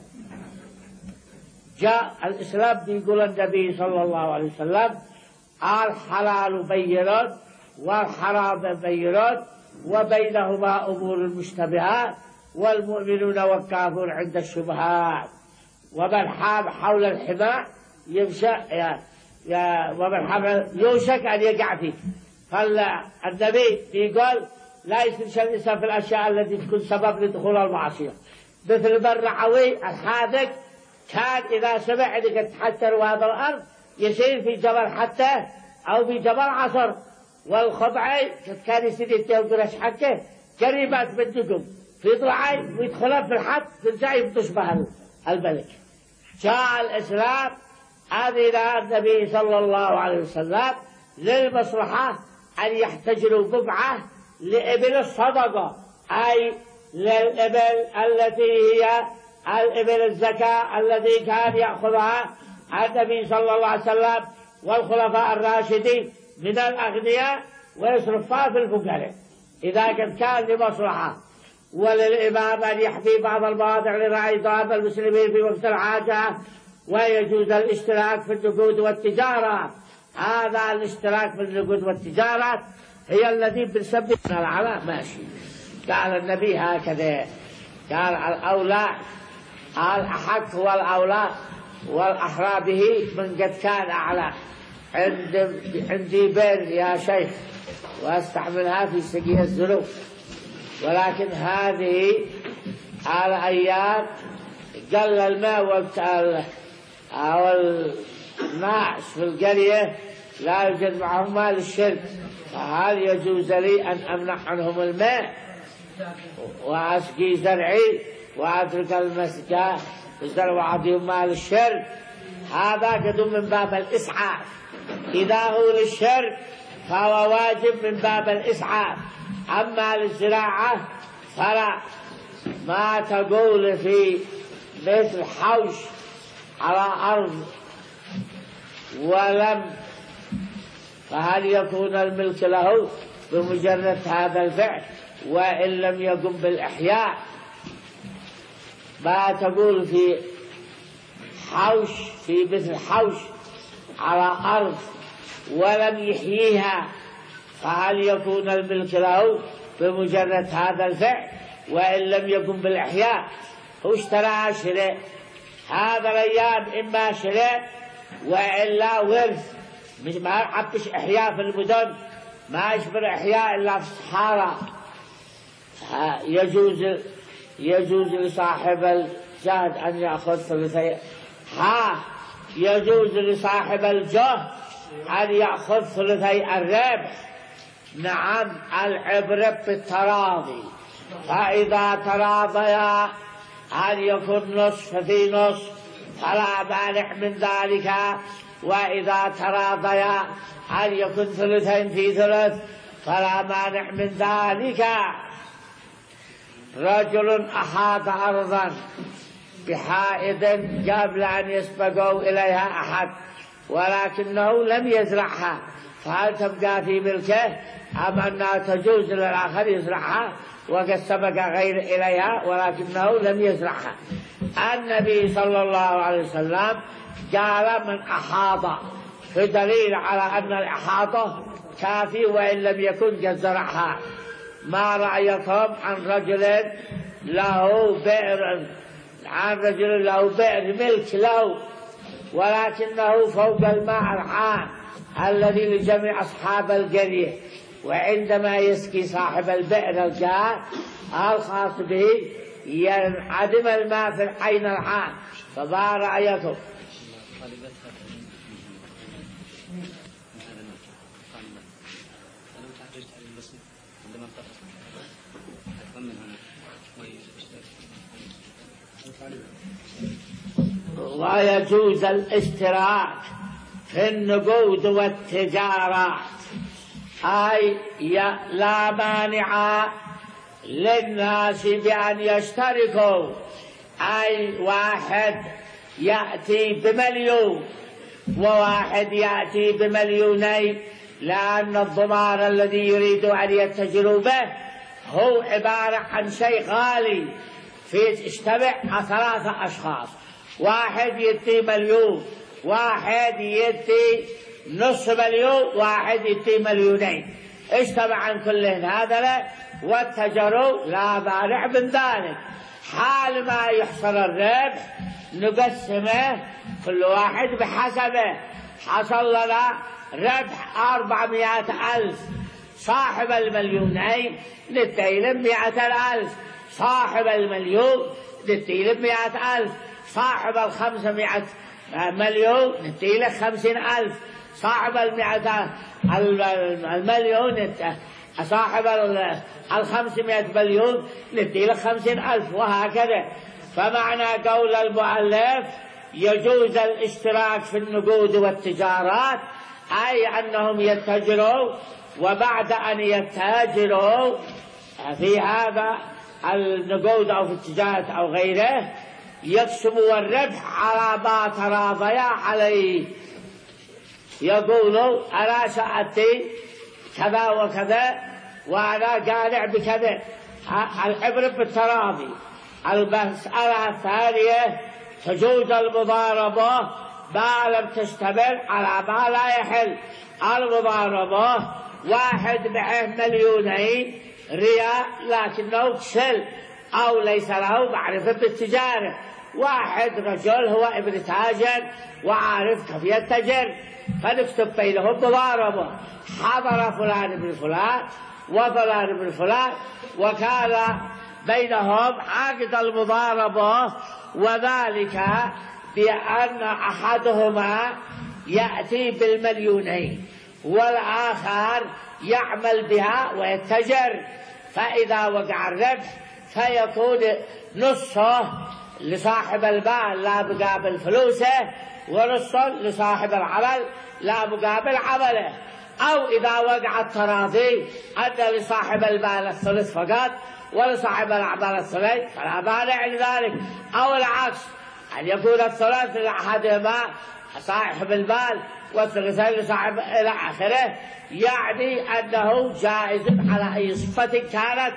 جاء الإسلام يقول النبي صلى الله عليه وسلم الحلال بين والحرام بين وبينهما أمور المشتبهات والمؤمنون والكافرون عند الشبهات، ومن حام حول الحمى يمشى يا يا ومن حام يوشك أن يقع فيه. فالنبي يقول لا يستنشد الإنسان في الأشياء التي تكون سبب لدخول المعصية، مثل من رعوي الحاذق كان إذا سمع أنك تحتر هذا الأرض يسير في جبل حتى أو في جبل عصر، والخضعي كان يسير يتوقرش حكه قريبات بالدقم في ضلعي ويدخلها في الحد ترجعي بتشبه الملك. جاء الإسلام أذن النبي صلى الله عليه وسلم للمصلحة أن يحتجروا بقعة لإبل الصدقة، أي للإبل التي هي الإبل الزكاة الذي كان يأخذها النبي صلى الله عليه وسلم والخلفاء الراشدين من الأغنياء ويصرفها في الفقراء إذا قد كان لمصلحة. وللإمام أن يحمي بعض المواضع لرعي طواف المسلمين في وقت الحاجة، ويجوز الاشتراك في النقود والتجارة. هذا الاشتراك في النقود والتجارة هي التي بنسميها العلاء ماشي. قال النبي هكذا، قال الأولى الأحق هو الأولى والأحرى به من قد كان أعلى. عند عندي بئر يا شيخ وأستعملها في سقي الزروع، ولكن هذه على أيام قل الماء وقت أو الناس في القرية لا يوجد معهم ماء للشرب، فهل يجوز لي أن أمنع عنهم الماء وأسقي زرعي وأترك المسقى الزرع وأعطيهم ماء للشرب؟ هذا قد من باب الإسعاف. إذا هو للشرب فهو واجب من باب الإسعاف، أما للزراعة فلا. ما تقول في مثل حوش على أرض ولم، فهل يكون الملك له بمجرد هذا الفعل وإن لم يقم بالإحياء؟ ما تقول في حوش في مثل حوش على أرض ولم يحييها، فهل يكون الملك له بمجرد هذا الفعل وإن لم يقم بالإحياء؟ هو اشتراها شراء، هذا الأيام إما شراء وإلا ورث، مش ما حبش إحياء في المدن، ما يشبر إحياء إلا في الصحراء. يجوز يجوز لصاحب الجهد أن يأخذ ثلثي، ها يجوز لصاحب الجهد أن يأخذ ثلثي الربح. نعم، العبرة بالتراضي، فإذا تراضيا أن يكون نصف في نصف فلا مانع من ذلك، وإذا تراضيا أن يكون ثلثين في ثلث فلا مانع من ذلك. رجل أحاط أرضا بحائط قبل أن يسبقوا إليها أحد ولكنه لم يزرعها، فهل تبقى في ملكه أم أنها تجوز للآخر يزرعها وقد سبق غير إليها ولكنه لم يزرعها؟ النبي صلى الله عليه وسلم قال من أحاط، في دليل على أن الإحاطة كافي وإن لم يكن قد زرعها. ما رأيكم عن رجل له بئر عن رجل له بئر ملك له ولكنه فوق الماء العام الذي لجميع أصحاب القرية، وعندما يسقي صاحب البئر الجار الخاص به ينعدم الماء في العين العام، فما رأيكم؟ ويجوز الاشتراك في النقود والتجارات، أي لا مانع للناس بأن يشتركوا، أي واحد يأتي بمليون وواحد يأتي بمليونين، لأن الضمان الذي يريد أن يتجروا به هو عبارة عن شيء غالي، في اجتمع ثلاثة أشخاص، واحد يدي مليون، واحد يدي نصف مليون، واحد يدي مليونين، اجتمع عن كلهن هذا واتجروا لا مانع من ذلك. حال ما يحصل الربح نقسمه كل واحد بحسبه. حصل لنا ربح أربعمائة ألف، صاحب المليونين نديله مائة ألف، صاحب المليون نديله مائة ألف، صاحب الخمسمائة مليون نديله خمسين ألف، صاحب المائة المليون صاحب الخمسمائة مليون نديله خمسين ألف، وهكذا. فمعنى قول المؤلف يجوز الاشتراك في النقود والتجارات، أي أنهم يتجروا، وبعد أن يتاجروا في هذا النقود أو في التجارة أو غيره يقسموا الربح على ما تراضيا عليه. يقولوا أنا سأتي كذا وكذا وأنا قانع بكذا، العبرة بالتراضي. المسألة الثانية تجوز المضاربة ما لم تشتمل على ما لا يحل. المضاربة واحد معه مليونين ريال لكنه كسل أو ليس له معرفة بالتجارة، واحد رجل هو ابن تاجر وعارف كيف يتجر، فنكتب بينهم مضاربة، حضر فلان ابن فلان وفلان ابن فلان، وكان بينهم عقد المضاربة، وذلك بأن أحدهما يأتي بالمليونين والآخر يعمل بها ويتجر، فإذا وقع الربح فيكون نصه لصاحب المال لا مقابل فلوسه، ونصه لصاحب العمل لا مقابل عمله. أو إذا وقع التراضي أن لصاحب المال الثلث فقط ولصاحب العمل الثلث فلا مانع لذلك، أو العكس أن يكون الثلث لأحدهما صاحب المال والثلثين لصاحب إلى آخره، يعني أنه جائز على أي صفة كانت.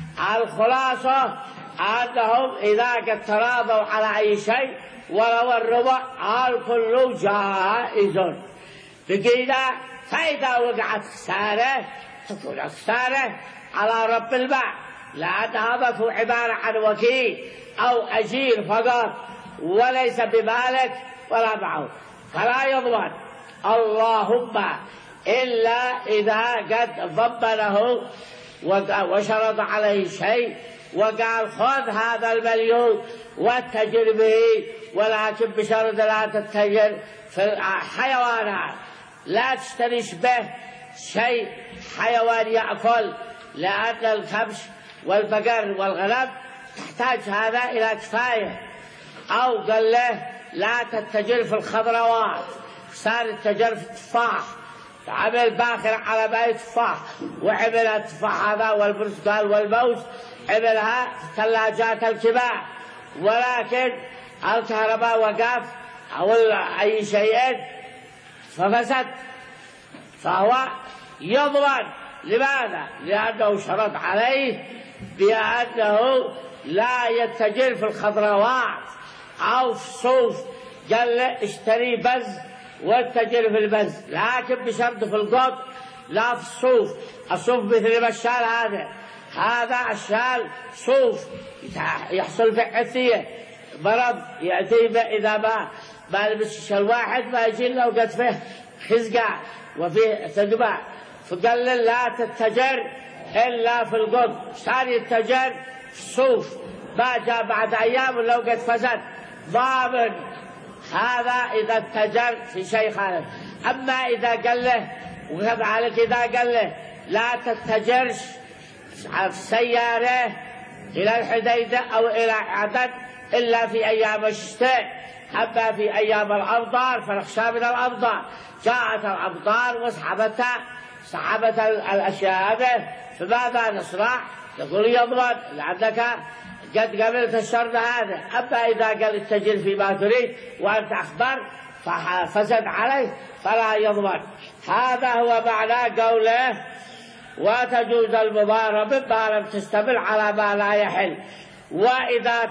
الخلاصة أنهم إذا قد تراضوا على أي شيء ولو الربع الكل جائز. بقينا فإذا وقعت خسارة تكون خسارة على رب المال، لأن هذا هو عبارة عن وكيل أو أجير فقط وليس بمالك ولا معه، فلا يضمن اللهم إلا إذا قد ضمنه وشرط عليه شيء وقال خذ هذا المليون واتجر به، ولكن بشرط لا تتجر في الحيوانات، لا تشتريش به شيء حيوان يأكل، لأن الكبش والبقر والغنم تحتاج هذا إلى كفاية. أو قال له لا تتجر في الخضروات، صار التجر في التفاح، عمل باخر على بيت تفاح وعمل التفاح هذا والبرتقال والموز عملها ثلاجات الكبار، ولكن الكهرباء وقف أو أي شيء ففسد، فهو يضمن. لماذا؟ لأنه شرط عليه بأنه لا يتجر في الخضروات أو في الصوف، قال له اشتري بز واتجر في البز، لكن بشرط في القط لا في الصوف. الصوف مثل ما الشال هذا هذا الشال صوف يحصل في حثية مرض يأتي إذا ما ما لبس الواحد ما يجي له قد فيه خزقة وفيه ثقبة، فقال له لا تتجر إلا في القط، صار يتجر في الصوف، ما جاء بعد أيام لو قد فسد ضامن هذا إذا اتجر في شيء خالد. أما إذا قال له وكذلك إذا قال له لا تتجرش في السيارة إلى الحديدة أو إلى عدن إلا في أيام الشتاء، أما في أيام الأمطار فنخشى من الأمطار، جاءت الأمطار وسحبتها سحبت الأشياء هذه، فماذا نصنع؟ يقول يضمن لأنك قد قبلت الشر هذا. أما إذا قال التجر فيما تريد وأنت أخبر ففسد عليه فلا يضمن. هذا هو معنى قوله وتجوز المضاربة ما لم تستمر على ما لا يحل. وإذا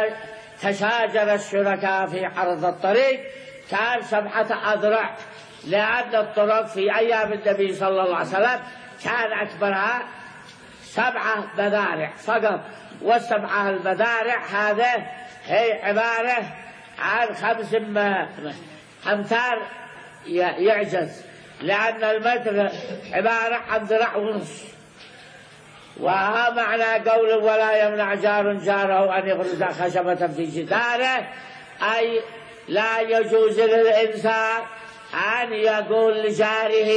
تشاجر الشركاء في عرض الطريق كان سبعة أذرع، لأن الطرق في أيام النبي صلى الله عليه وسلم كان أكبرها سبعة مذارع فقط، والسبعة المذارع هذا هي عبارة عن خمس أمتار يعجز، لأن المتر عبارة عن ذراع ونص. وها معنى قول ولا يمنع جار جاره أن يغرز خشبة في جداره، أي لا يجوز للإنسان أن يقول لجاره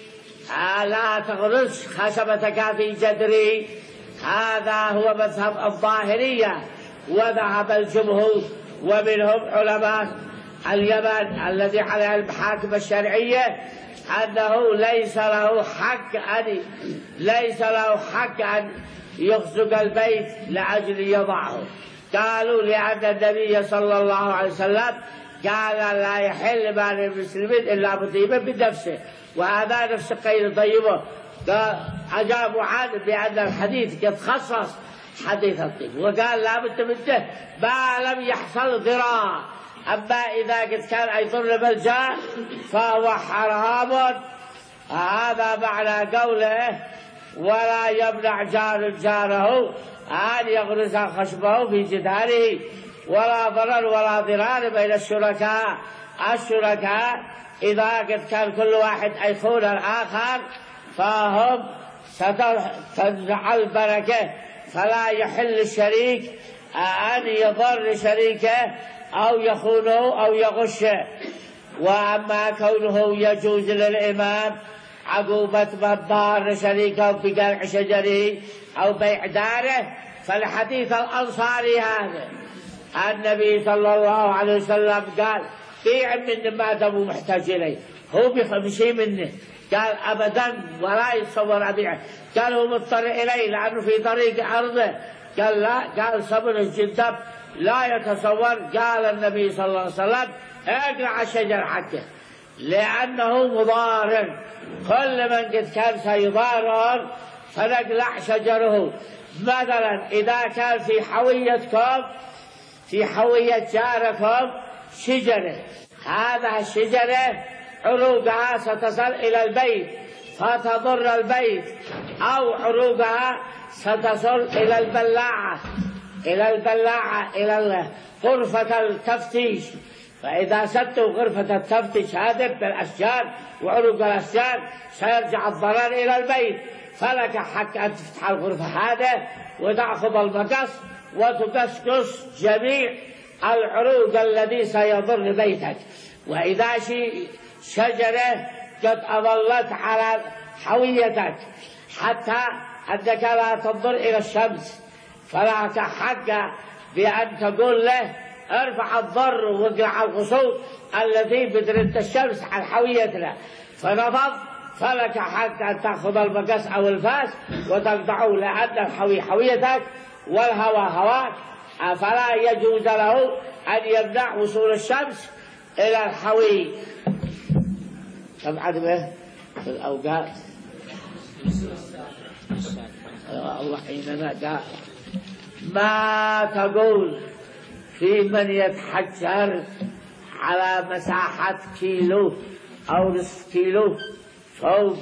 لا تغرز خشبتك في جدري. هذا هو مذهب الظاهرية، وذهب الجمهور ومنهم علماء اليمن الذي على المحاكم الشرعية أنه ليس له حق أن ليس له حق أن يخزق البيت لأجل يضعه. قالوا لأن النبي صلى الله عليه وسلم قال لا يحل مال المسلمين إلا مطيبا بنفسه، وهذا نفس قيل طيبه. أجابوا عنه بأن الحديث قد خصص حديث الطيب، وقال لا بد منه ما لم يحصل ضرار. أما إذا قد كان يضر بالجار فهو حرام. هذا معنى قوله ولا يمنع جار جاره أن يغرس خشبه في جداره. ولا ضرر ولا ضرار بين الشركاء. الشركاء إذا قد كان كل واحد يخون الآخر فهم ستنزع البركة، فلا يحل الشريك أن يضر شريكه أو يخونه أو يغشه. وأما كونه يجوز للإمام عقوبة من ضار شريكه بقلع شجره أو بيع داره، فالحديث الأنصاري هذا النبي صلى الله عليه وسلم قال بيع من ما دمه محتاج إليه، هو بيمشي منه، قال أبدا ولا يتصور أبيعه، قال هو مضطر إليه لأنه في طريق أرضه، قال لا، قال صبر الجدب لا يتصور. قال النبي صلى الله عليه وسلم اقلع الشجر حقه لأنه مضار، كل من قد كان سيضارر فنقلع شجره. مثلا إذا كان في حويتكم في حوية جاركم شجرة، هذا الشجرة عروقها ستصل إلى البيت فتضر البيت، أو عروقها ستصل إلى البلاعة إلى البلاعة إلى غرفة التفتيش، فإذا سدوا غرفة التفتيش هذه بالأشجار وعروق الأشجار سيرجع الضرر إلى البيت، فلك حق أن تفتح الغرفة هذه وتأخذ المقص وتقصقص جميع العروق الذي سيضر بيتك. وإذا شيء شجرة قد أظلت على حويتك حتى أنك لا تنظر إلى الشمس، فلك حق بأن تقول له ارفع الضر واقلع الغصون الذي بدرت الشمس عن حويتنا، فنفض، فلك حق أن تأخذ المقص أو الفاس وتقطعه، لأن الحوي حويتك والهوى هواك، فلا يجوز له أن يمنع وصول الشمس إلى الحوي. كم عدمه في الأوقات؟ الله حينما قال ما تقول في من يتحجر على مساحة كيلو أو نصف كيلو فوق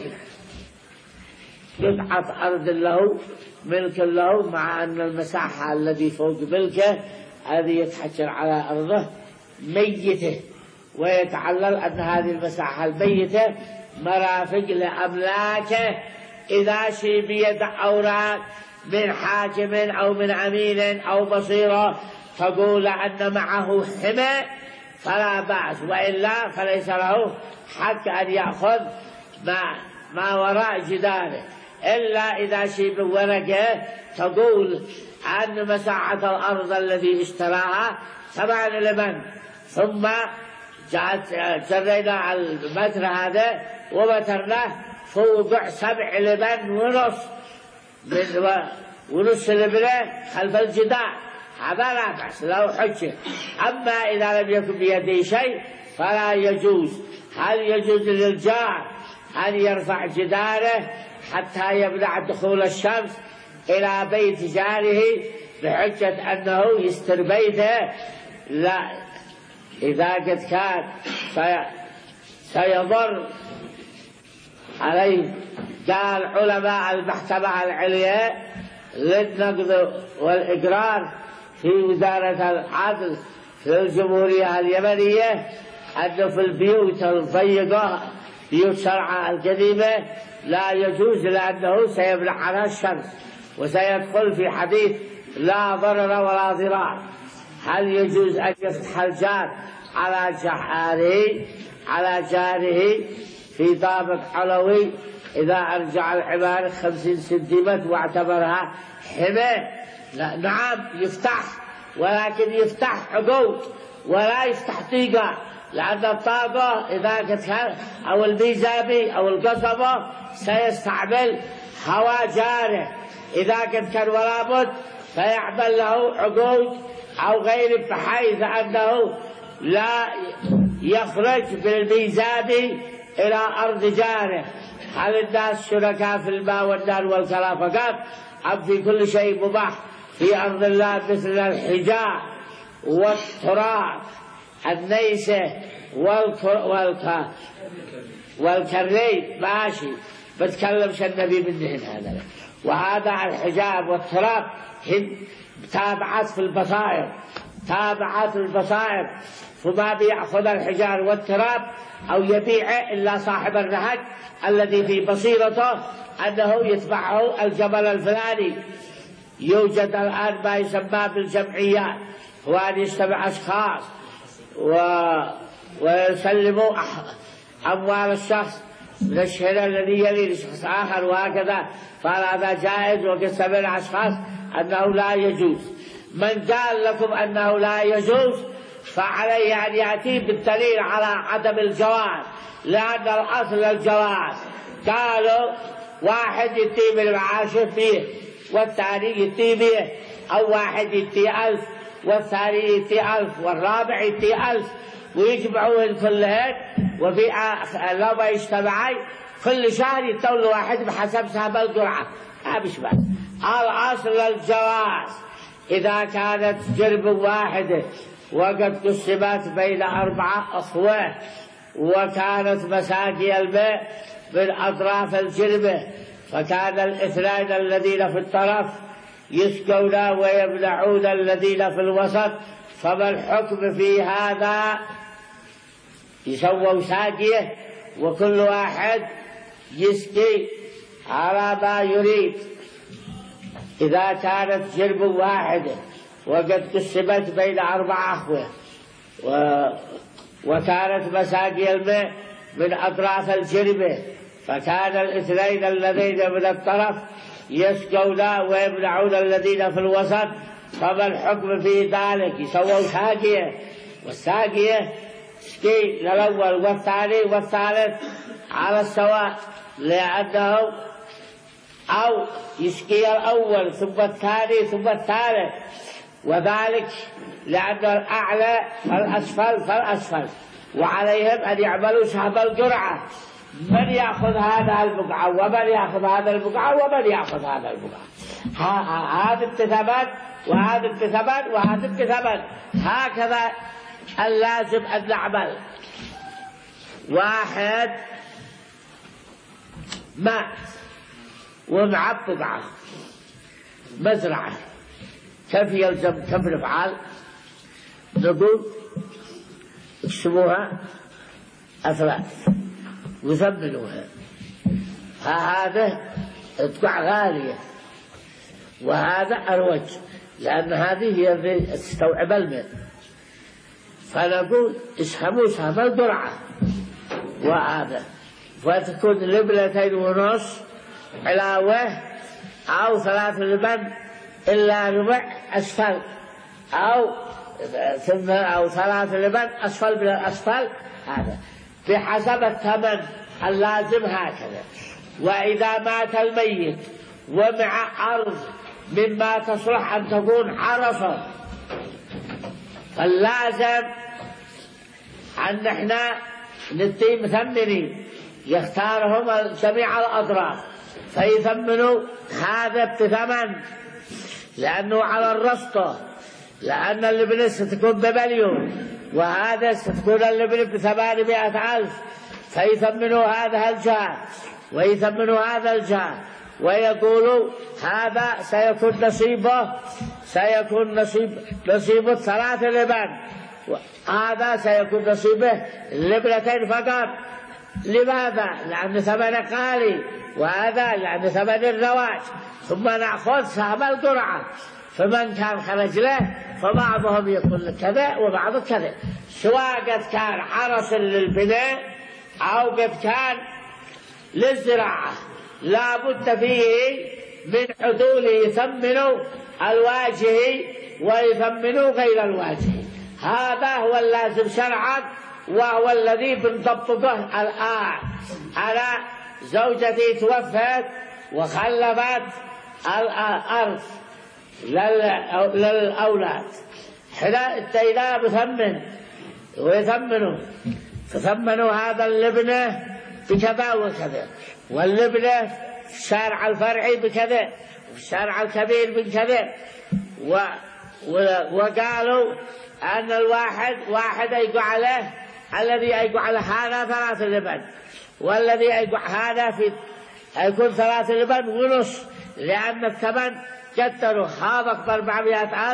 قطعة أرض له ملك له، مع أن المساحة الذي فوق ملكه الذي يتحجر على أرضه ميته، ويتعلل أن هذه المساحة الميتة مرافق لأملاكه. إذا شي بيد أوراق من حاكم أو من أمين أو بصيرة تقول أن معه حمى فلا بأس، وإلا فليس له حق أن يأخذ ما, ما وراء جداره، إلا إذا شي بورقه تقول أن مساحة الأرض الذي اشتراها سبع لمن، ثم جاءت جرينا المتر هذا ومترناه فوقع سبع لبن ونص من ونص لبنه خلف الجدار، هذا لا بأس له حجة. أما إذا لم يكن بيده شيء فلا يجوز. هل يجوز للجار أن يرفع جداره حتى يمنع دخول الشمس إلى بيت جاره بحجة أنه يستر بيته؟ لا، إذا قد كان سيضر عليه. قال علماء المحكمة العليا للنقض والإقرار في وزارة العدل في الجمهورية اليمنية أنه في البيوت الضيقة بيوت شرعة القديمة لا يجوز، لأنه سيمنع عنها الشمس وسيدخل في حديث لا ضرر ولا ضرار. هل يجوز أن يفتح الجار على جاره على جاره في طابق علوي إذا أرجع العمارة خمسين سنتيمتر واعتبرها حمى؟ لا، نعم يفتح، ولكن يفتح عقود ولا يفتح طيقة، لأن الطاقة إذا كان أو الميزابي أو القصبة سيستعمل هواء جاره، إذا قد كان ولا بد فيعمل له عقود أو غير، بحيث أنه لا يخرج بالميزابي إلى أرض جاره. هل الناس شركاء في الماء والنار والكلام فقط، أم في كل شيء مباح في أرض الله مثل الحجاء والتراب النيسة والك... والكري؟ ماشي، بتكلمش النبي منهن هذا. وهذا الحجاب والتراب تابعات في البصائر تابعات البصائر، فما بيأخذ الحجار والتراب أو يبيعه إلا صاحب الرهج الذي في بصيرته أنه يتبعه الجبل الفلاني. يوجد الآن ما يسمى بالجمعيات، وأن يجتمع أشخاص و... ويسلموا أموال الشخص من الشهر الذي يلي لشخص آخر وهكذا، فهذا جائز. وقد سمع أشخاص أنه لا يجوز. من قال لكم أنه لا يجوز فعليه أن يأتي بالدليل على عدم الجواز، لأن الأصل الجواز. قالوا واحد يتي بالمعاش فيه والثاني يتي به، أو واحد يتي ألف والثاني يتي ألف والرابع يتي ألف، ويجمعوهن كلهن، وفي لو ما يجتمعين كل شهر يتولوا واحد بحسب سهم القرعة. مش بس الأصل الجواز. إذا كانت جرب واحدة وقد قسمت بين أربعة أخوة، وكانت مساقي الماء من أطراف الجربة، فكان الاثنين الذين في الطرف يسقون ويمنعون الذين في الوسط، فما الحكم في هذا؟ يسووا ساقيه وكل واحد يسقي على ما يريد. إذا كانت جرب واحدة وقد قسمت بين أربعة أخوة، و... وكانت مساقي الماء من أطراف الجربة، فكان الاثنين الذين من الطرف يسقون ويمنعون الذين في الوسط، فما الحكم في ذلك؟ يسووا ساقية، والساقية تسقي للأول والثاني والثالث على السواء، لأنه أو يسقي الأول ثم الثاني ثم الثالث، وذلك لأن الأعلى فالأسفل فالأسفل، وعليهم أن يعملوا سهم القرعة، من يأخذ هذا البقعة ومن يأخذ هذا البقعة ومن يأخذ هذا البقعة. هذا التثبت وهذا التثبت وهذا التثبت، هكذا اللازم أن نعمل. واحد مات ومعه بقعة مزرعة، كيف يلزم كيف نفعل؟ نقول اقسموها أثلاث وثمنوها. هذا بقعة غالية وهذا أروج، لأن هذه هي اللي تستوعب الماء، فنقول اسهموا سهم القرعة، وهذا فتكون لبنتين ونص علاوة أو ثلاث لبن إلا ربع أسفل، أو ثم أو ثلاث لبن أسفل من الأسفل، هذا بحسب الثمن اللازم هكذا. وإذا مات الميت ومع أرض مما تصلح أن تكون حرصا، فاللازم أن احنا نتي مثمنين يختارهم جميع الأطراف، فيثمنوا هذا بثمن لأنه على الرسطة، لأن اللبنة ستكون بمليون وهذا ستكون اللبنة بثمانمائة ألف، فيثمنوا هذا الجهة ويثمنوا هذا الجهة، ويقولوا هذا سيكون نصيبه سيكون نصيب نصيب الثلاث لبن، هذا سيكون نصيبه اللبنتين فقط. لماذا؟ لأن ثمن غالي، وهذا لأن ثمن الرواج. ثم نأخذ سهم القرعة، فمن كان خرج له فبعضهم يقول كذا وبعض كذا، سواء قد كان حرس للبناء أو قد كان للزراعة، لا بد فيه من حدول يثمنوا الواجه ويثمنوا غير الواجه. هذا هو اللازم شرعا، وهو الذي بنطبقه الآن على زوجتي توفت وخلفت الأرض للأولاد، حنا اتينا بثمن ويثمنوا، فثمنوا هذا اللبنة بكذا وكذا، واللبنة في الشارع الفرعي بكذا وفي الشارع الكبير بكذا، و... و... وقالوا أن الواحد واحد يقع له، الذي يقع له هذا ثلاث لبن، والذي يقع هذا في يكون ثلاث لبن ونص، لأن الثمن قدروا هذا بأربعمائة ألف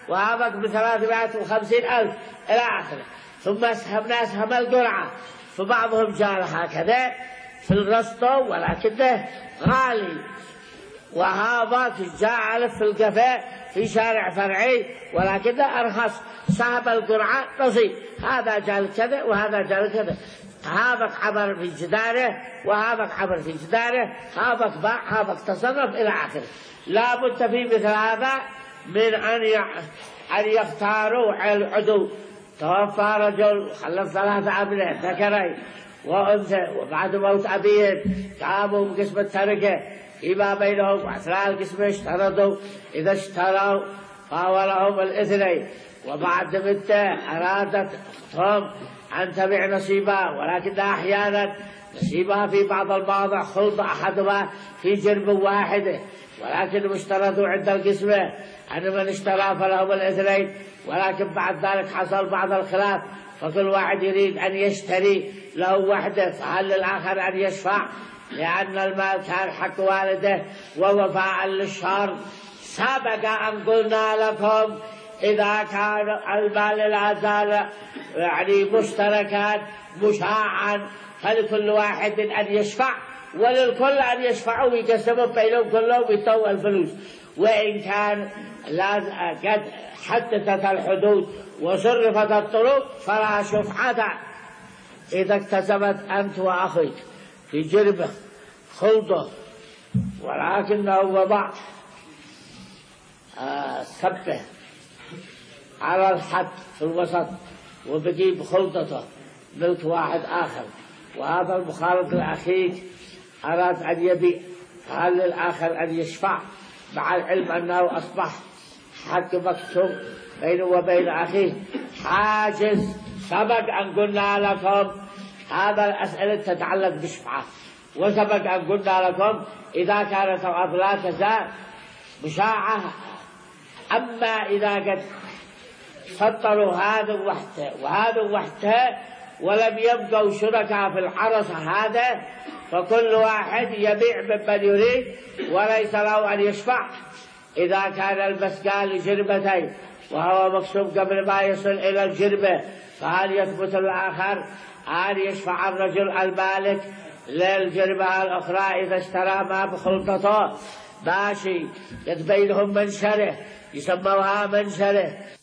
وهذاك بثلاثمائة وخمسين ألف إلى آخره. ثم أسهمنا أسهم القرعة، فبعضهم جاء هكذا في الرسطو ولكنه غالي، وهذاك جاء في القفاء في شارع فرعي ولكنه أرخص، سهم القرعة نصيب، هذا جاء كذا وهذا جاء كذا، هذاك عبر في جداره وهذاك عبر في جداره، هذاك باع هذاك تصرف إلى آخره. لا بد في مثل هذا من أن أن يختاروا العدو. توفى رجل خلف ثلاثة أبناء ذكرين وأنثى، وبعد موت أبيهم قاموا بقسم التركة فيما بينهم، وأثناء القسم اشترطوا إذا اشتروا فهو لهم الاثنين، وبعد مدة أرادت أختهم أن تبيع نصيبها، ولكن أحيانا نصيبها في بعض المواضع خلط أحدها في جرب واحدة، ولكن اشترطوا عند القسمة أن من اشترى فلهم الاثنين، ولكن بعد ذلك حصل بعض الخلاف، فكل واحد يريد أن يشتري له وحده، فهل للآخر أن يشفع لأن المال كان حق والده ووفاء للشرط. سبق أن قلنا لكم إذا كان المال لا زال يعني مشتركا مشاعا فلكل واحد أن يشفع، وللكل أن يشفعوا ويقسموا بينهم كلهم ويطوى الفلوس. وإن كان قد حددت الحدود وصرفت الطرق فلا شفعة. إذا اكتسبت أنت وأخيك في جربة خلطة ولكنه وضع آه سبه على الحد في الوسط وبقي بخلطته ملك واحد آخر، وهذا المخالط لأخيك أراد أن يبيع، فهل للآخر أن يشفع مع العلم أنه أصبح حق مكتوب بينه وبين أخيه حاجز؟ سبق أن قلنا لكم هذا الأسئلة تتعلق بالشفعة، وسبق أن قلنا لكم إذا كانت لا تزال مشاعة. أما إذا قد سطروا هذا وحده وهذا وحده ولم يبقوا شركاء في العرصة هذا، فكل واحد يبيع ممن يريد وليس له أن يشفع. إذا كان المسكان لجربتين وهو مقسوم قبل ما يصل إلى الجربة، فهل يثبت الآخر أن يشفع الرجل المالك للجربة الأخرى إذا اشترى ما بخلطته؟ ماشي، قد بينهم منشره يسموها منشره.